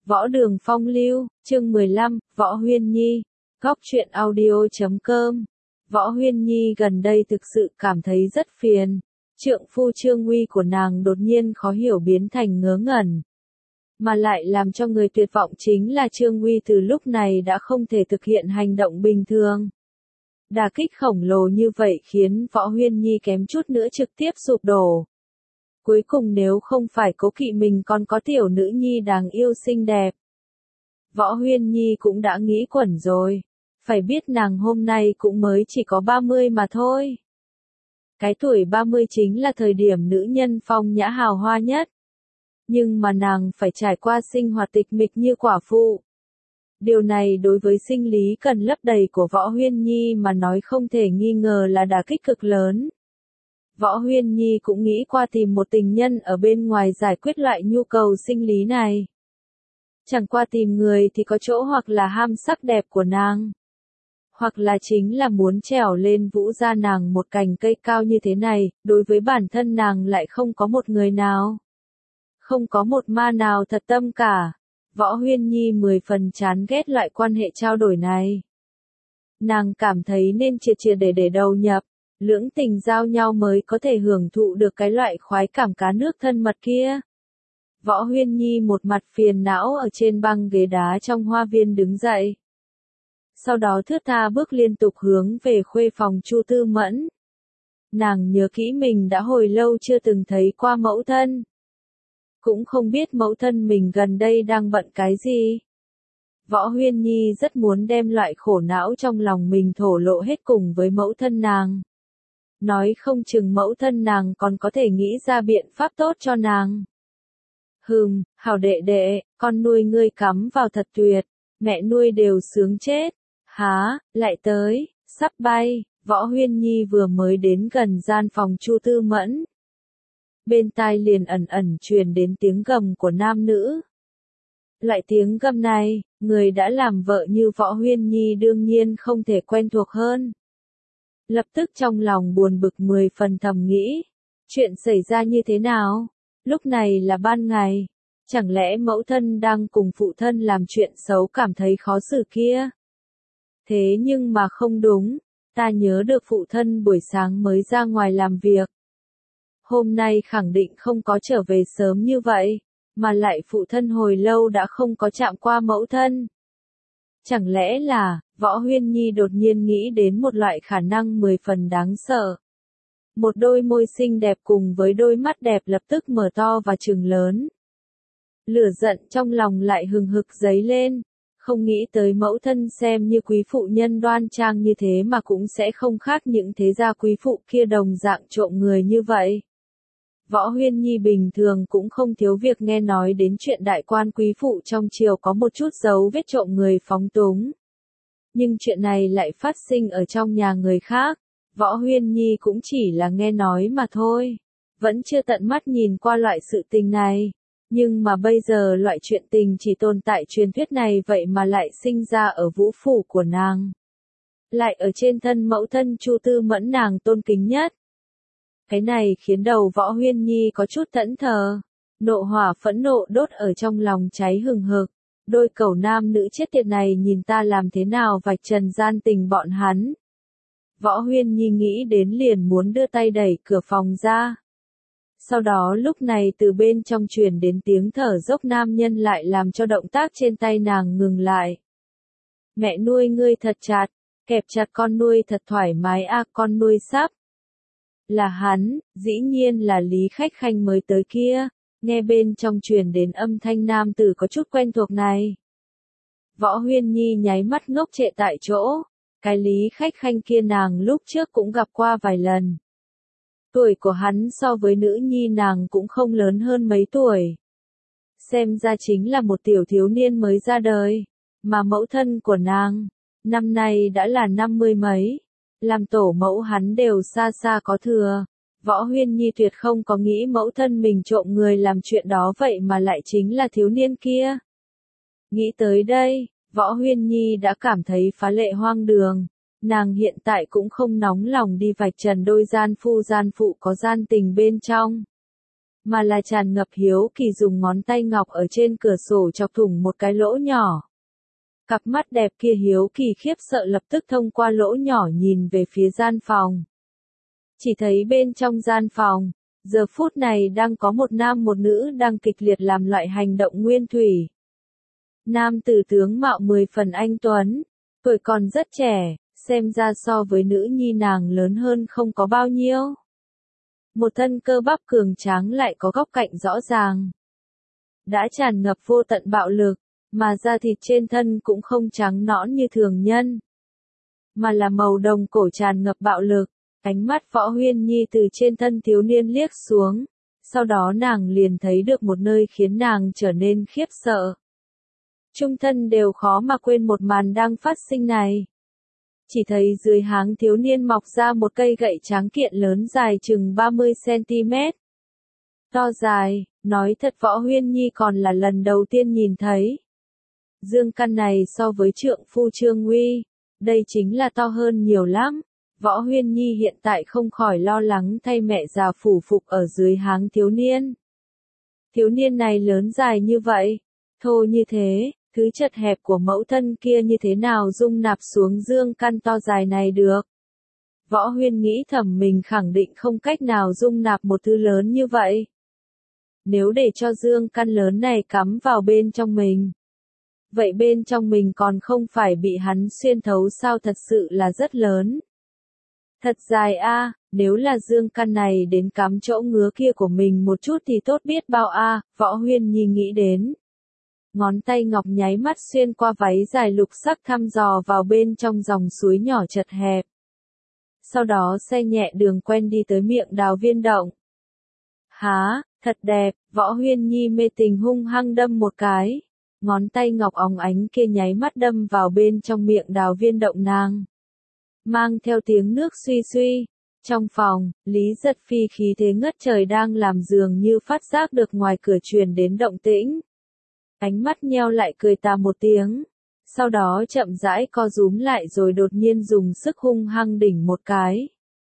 Võ Đường Phong Lưu, chương 15, Võ Huyên Nhi, Góc truyện audio.com. Võ Huyên Nhi gần đây thực sự cảm thấy rất phiền. Trượng phu Trương Uy của nàng đột nhiên khó hiểu biến thành ngớ ngẩn. Mà lại làm cho người tuyệt vọng chính là Trương Uy từ lúc này đã không thể thực hiện hành động bình thường. Đả kích khổng lồ như vậy khiến Võ Huyên Nhi kém chút nữa trực tiếp sụp đổ. Cuối cùng nếu không phải cố kỵ mình còn có tiểu nữ nhi đáng yêu xinh đẹp. Võ Huyên Nhi cũng đã nghĩ quẩn rồi. Phải biết nàng hôm nay cũng mới chỉ có 30 mà thôi. Cái tuổi 30 chính là thời điểm nữ nhân phong nhã hào hoa nhất. Nhưng mà nàng phải trải qua sinh hoạt tịch mịch như quả phụ. Điều này đối với sinh lý cần lấp đầy của Võ Huyên Nhi mà nói không thể nghi ngờ là đả kích cực lớn. Võ Huyên Nhi cũng nghĩ qua tìm một tình nhân ở bên ngoài giải quyết loại nhu cầu sinh lý này. Chẳng qua tìm người thì có chỗ hoặc là ham sắc đẹp của nàng. Hoặc là chính là muốn trèo lên vũ gia nàng một cành cây cao như thế này, đối với bản thân nàng lại không có một người nào. Không có một ma nào thật tâm cả. Võ Huyên Nhi 10 phần chán ghét loại quan hệ trao đổi này. Nàng cảm thấy nên triệt triệt để đầu nhập, lưỡng tình giao nhau mới có thể hưởng thụ được cái loại khoái cảm cá nước thân mật kia. Võ Huyên Nhi một mặt phiền não ở trên băng ghế đá trong hoa viên đứng dậy. Sau đó thướt tha bước liên tục hướng về khuê phòng Chu Tư Mẫn. Nàng nhớ kỹ mình đã hồi lâu chưa từng thấy qua mẫu thân. Cũng không biết mẫu thân mình gần đây đang bận cái gì. Võ Huyên Nhi rất muốn đem loại khổ não trong lòng mình thổ lộ hết cùng với mẫu thân nàng. Nói không chừng mẫu thân nàng còn có thể nghĩ ra biện pháp tốt cho nàng. Hảo đệ đệ, con nuôi ngươi cắm vào thật tuyệt, mẹ nuôi đều sướng chết. Há, lại tới, sắp bay. Võ Huyên Nhi vừa mới đến gần gian phòng Chu Tư Mẫn. Bên tai liền ẩn truyền đến tiếng gầm của nam nữ. Loại tiếng gầm này, người đã làm vợ như Võ Huyên Nhi đương nhiên không thể quen thuộc hơn. Lập tức trong lòng buồn bực 10 phần thầm nghĩ. Chuyện xảy ra như thế nào? Lúc này là ban ngày. Chẳng lẽ mẫu thân đang cùng phụ thân làm chuyện xấu cảm thấy khó xử kia? Thế nhưng mà không đúng. Ta nhớ được phụ thân buổi sáng mới ra ngoài làm việc. Hôm nay khẳng định không có trở về sớm như vậy. Mà lại phụ thân hồi lâu đã không có chạm qua mẫu thân. Chẳng lẽ là, Võ Huyên Nhi đột nhiên nghĩ đến một loại khả năng 10 phần đáng sợ. Một đôi môi xinh đẹp cùng với đôi mắt đẹp lập tức mở to và trừng lớn. Lửa giận trong lòng lại hừng hực dấy lên. Không nghĩ tới mẫu thân xem như quý phụ nhân đoan trang như thế mà cũng sẽ không khác những thế gia quý phụ kia đồng dạng trộm người như vậy. Võ Huyên Nhi bình thường cũng không thiếu việc nghe nói đến chuyện đại quan quý phụ trong triều có một chút dấu vết trộm người phóng túng. Nhưng chuyện này lại phát sinh ở trong nhà người khác. Võ Huyên Nhi cũng chỉ là nghe nói mà thôi. Vẫn chưa tận mắt nhìn qua loại sự tình này. Nhưng mà bây giờ loại chuyện tình chỉ tồn tại truyền thuyết này vậy mà lại sinh ra ở vũ phủ của nàng. Lại ở trên thân mẫu thân Chu Tư Mẫn nàng tôn kính nhất. Cái này khiến đầu Võ Huyên Nhi có chút thẫn thờ. Nộ hỏa phẫn nộ đốt ở trong lòng cháy hừng hực. Đôi cẩu nam nữ chết tiệt này nhìn ta làm thế nào vạch trần gian tình bọn hắn. Võ Huyên Nhi nghĩ đến liền muốn đưa tay đẩy cửa phòng ra. Sau đó lúc này từ bên trong truyền đến tiếng thở dốc nam nhân lại làm cho động tác trên tay nàng ngừng lại. Mẹ nuôi ngươi thật chặt, kẹp chặt con nuôi thật thoải mái con nuôi sắp. Là hắn, dĩ nhiên là Lý Khách Khanh mới tới kia, nghe bên trong truyền đến âm thanh nam tử có chút quen thuộc này. Võ Huyên Nhi nháy mắt ngốc trệ tại chỗ, cái Lý Khách Khanh kia nàng lúc trước cũng gặp qua vài lần. Tuổi của hắn so với nữ nhi nàng cũng không lớn hơn mấy tuổi. Xem ra chính là một tiểu thiếu niên mới ra đời, mà mẫu thân của nàng, năm nay đã là 50 mấy. Làm tổ mẫu hắn đều xa xa có thừa. Võ Huyên Nhi tuyệt không có nghĩ mẫu thân mình trộm người làm chuyện đó vậy mà lại chính là thiếu niên kia. Nghĩ tới đây, Võ Huyên Nhi đã cảm thấy phá lệ hoang đường. Nàng hiện tại cũng không nóng lòng đi vạch trần đôi gian phu gian phụ có gian tình bên trong. mà là tràn ngập hiếu kỳ dùng ngón tay ngọc ở trên cửa sổ chọc thủng một cái lỗ nhỏ. Cặp mắt đẹp kia hiếu kỳ khiếp sợ lập tức thông qua lỗ nhỏ nhìn về phía gian phòng. Chỉ thấy bên trong gian phòng, giờ phút này đang có một nam một nữ đang kịch liệt làm loại hành động nguyên thủy. Nam tử tướng mạo 10 phần anh tuấn, tuổi còn rất trẻ, xem ra so với nữ nhi nàng lớn hơn không có bao nhiêu. Một thân cơ bắp cường tráng lại có góc cạnh rõ ràng. Đã tràn ngập vô tận bạo lực, mà da thịt trên thân cũng không trắng nõn như thường nhân, mà là màu đồng cổ tràn ngập bạo lực. Ánh mắt Võ Huyên Nhi từ trên thân thiếu niên liếc xuống, sau đó nàng liền thấy được một nơi khiến nàng trở nên khiếp sợ. Trung thân đều khó mà quên một màn đang phát sinh này. Chỉ thấy dưới háng thiếu niên mọc ra một cây gậy tráng kiện lớn dài chừng 30 cm. To dài, nói thật Võ Huyên Nhi còn là lần đầu tiên nhìn thấy. Dương căn này so với trượng phu Trương Uy, đây chính là to hơn nhiều lắm. Võ Huyên Nhi hiện tại không khỏi lo lắng thay mẹ già phủ phục ở dưới háng thiếu niên. Thiếu niên này lớn dài như vậy, thô như thế, thứ chật hẹp của mẫu thân kia như thế nào dung nạp xuống dương căn to dài này được. Võ Huyên nghĩ thầm mình khẳng định không cách nào dung nạp một thứ lớn như vậy. Nếu để cho dương căn lớn này cắm vào bên trong mình, vậy bên trong mình còn không phải bị hắn xuyên thấu sao, thật sự là rất lớn. Thật dài a, nếu là dương căn này đến cắm chỗ ngứa kia của mình một chút thì tốt biết bao a, Võ Huyên Nhi nghĩ đến. Ngón tay ngọc nháy mắt xuyên qua váy dài lục sắc thăm dò vào bên trong dòng suối nhỏ chật hẹp. Sau đó xe nhẹ đường quen đi tới miệng đào viên động. Há, thật đẹp, Võ Huyên Nhi mê tình hung hăng đâm một cái. Ngón tay ngọc óng ánh kia nháy mắt đâm vào bên trong miệng đào viên động nàng. Mang theo tiếng nước suy suy. Trong phòng, Lý Giật Phi khí thế ngất trời đang làm dường như phát giác được ngoài cửa truyền đến động tĩnh. Ánh mắt nheo lại cười tà một tiếng. Sau đó chậm rãi co rúm lại rồi đột nhiên dùng sức hung hăng đỉnh một cái.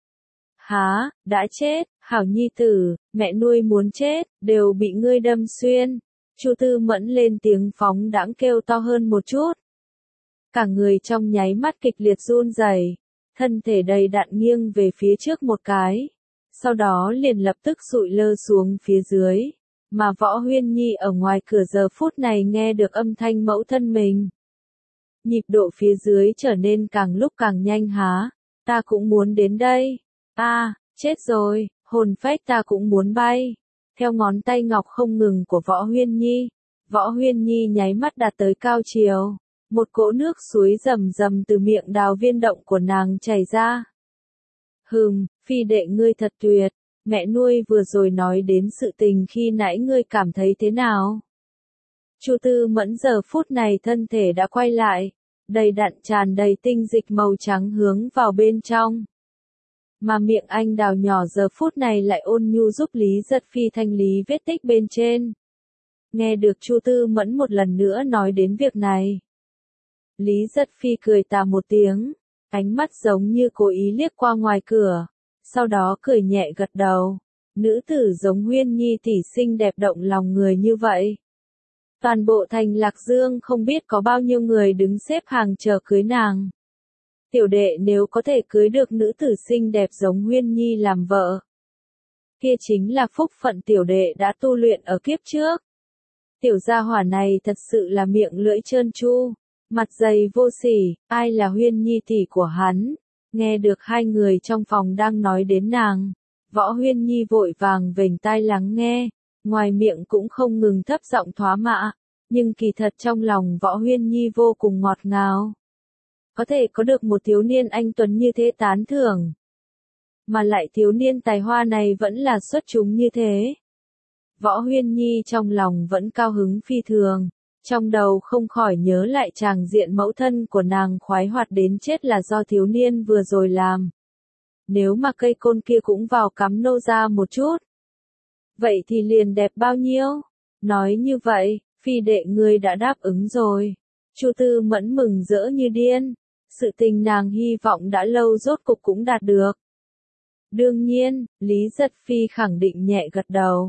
Há, đã chết, hảo nhi tử, mẹ nuôi muốn chết, đều bị ngươi đâm xuyên. Chu Tư Mẫn lên tiếng phóng đãng kêu to hơn một chút. Cả người trong nháy mắt kịch liệt run rẩy, thân thể đầy đặn nghiêng về phía trước một cái. Sau đó liền lập tức sụi lơ xuống phía dưới. Mà Võ Huyên Nhi ở ngoài cửa giờ phút này nghe được âm thanh mẫu thân mình. Nhịp độ phía dưới trở nên càng lúc càng nhanh há. Ta cũng muốn đến đây. Chết rồi, hồn phách ta cũng muốn bay. Theo ngón tay ngọc không ngừng của Võ Huyên Nhi, Võ Huyên Nhi nháy mắt đạt tới cao chiều. Một cỗ nước suối rầm rầm từ miệng đào viên động của nàng chảy ra. Phi đệ ngươi thật tuyệt. Mẹ nuôi vừa rồi nói đến sự tình khi nãy ngươi cảm thấy thế nào? Chu Tư Mẫn giờ phút này thân thể đã quay lại, đầy đặn tràn đầy tinh dịch màu trắng hướng vào bên trong. Mà miệng anh đào nhỏ giờ phút này lại ôn nhu giúp Lý Giật Phi thanh lý vết tích bên trên. Nghe được Chu Tư Mẫn một lần nữa nói đến việc này. Lý Giật Phi cười tà một tiếng, ánh mắt giống như cố ý liếc qua ngoài cửa. Sau đó cười nhẹ gật đầu. Nữ tử giống Huyên Nhi tỷ xinh đẹp động lòng người như vậy. Toàn bộ thành Lạc Dương không biết có bao nhiêu người đứng xếp hàng chờ cưới nàng. Tiểu đệ nếu có thể cưới được nữ tử xinh đẹp giống Huyên Nhi làm vợ, kia chính là phúc phận tiểu đệ đã tu luyện ở kiếp trước. Tiểu gia hỏa này thật sự là miệng lưỡi trơn tru, mặt dày vô sỉ, ai là Huyên Nhi tỷ của hắn? Nghe được hai người trong phòng đang nói đến nàng, Võ Huyên Nhi vội vàng vểnh tai lắng nghe, ngoài miệng cũng không ngừng thấp giọng thoá mạ, nhưng kỳ thật trong lòng Võ Huyên Nhi vô cùng ngọt ngào. Có thể có được một thiếu niên anh tuấn như thế tán thưởng, mà lại thiếu niên tài hoa này vẫn là xuất chúng như thế. Võ Huyên Nhi trong lòng vẫn cao hứng phi thường. Trong đầu không khỏi nhớ lại tràng diện mẫu thân của nàng khoái hoạt đến chết là do thiếu niên vừa rồi làm. Nếu mà cây côn kia cũng vào cắm nô ra một chút, vậy thì liền đẹp bao nhiêu? Nói như vậy, phi đệ ngươi đã đáp ứng rồi. Chu Tư Mẫn mừng rỡ như điên. Sự tình nàng hy vọng đã lâu rốt cục cũng đạt được. Đương nhiên, Lý Giật Phi khẳng định nhẹ gật đầu.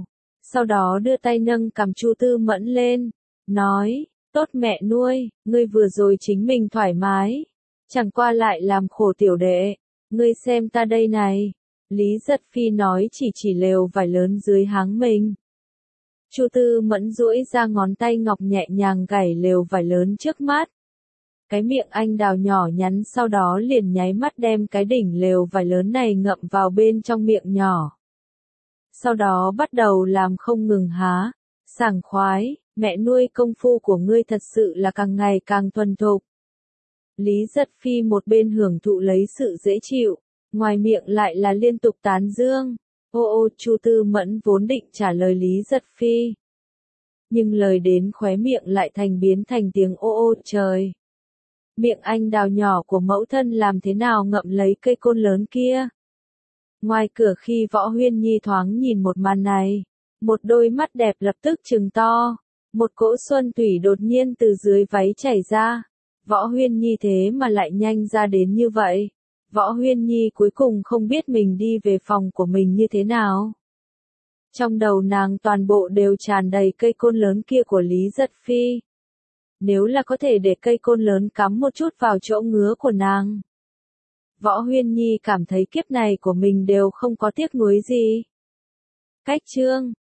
Sau đó đưa tay nâng cằm Chu Tư Mẫn lên, nói, tốt mẹ nuôi, ngươi vừa rồi chính mình thoải mái, chẳng qua lại làm khổ tiểu đệ, ngươi xem ta đây này. Lý Giật Phi nói chỉ lều vải lớn dưới háng mình. Chu Tư Mẫn duỗi ra ngón tay ngọc nhẹ nhàng gảy lều vải lớn trước mắt. Cái miệng anh đào nhỏ nhắn sau đó liền nháy mắt đem cái đỉnh lều vải lớn này ngậm vào bên trong miệng nhỏ. Sau đó bắt đầu làm không ngừng há, sảng khoái, mẹ nuôi công phu của ngươi thật sự là càng ngày càng thuần thục. Lý Giật Phi một bên hưởng thụ lấy sự dễ chịu, ngoài miệng lại là liên tục tán dương. Ô Chu Tư Mẫn vốn định trả lời Lý Giật Phi. Nhưng lời đến khóe miệng lại biến thành tiếng ô trời. Miệng anh đào nhỏ của mẫu thân làm thế nào ngậm lấy cây côn lớn kia. Ngoài cửa khi Võ Huyên Nhi thoáng nhìn một màn này, một đôi mắt đẹp lập tức trừng to, một cỗ xuân thủy đột nhiên từ dưới váy chảy ra. Võ Huyên Nhi thế mà lại nhanh ra đến như vậy. Võ Huyên Nhi cuối cùng không biết mình đi về phòng của mình như thế nào. Trong đầu nàng toàn bộ đều tràn đầy cây côn lớn kia của Lý Giật Phi. Nếu là có thể để cây côn lớn cắm một chút vào chỗ ngứa của nàng. Võ Huyên Nhi cảm thấy kiếp này của mình đều không có tiếc nuối gì. Cách chương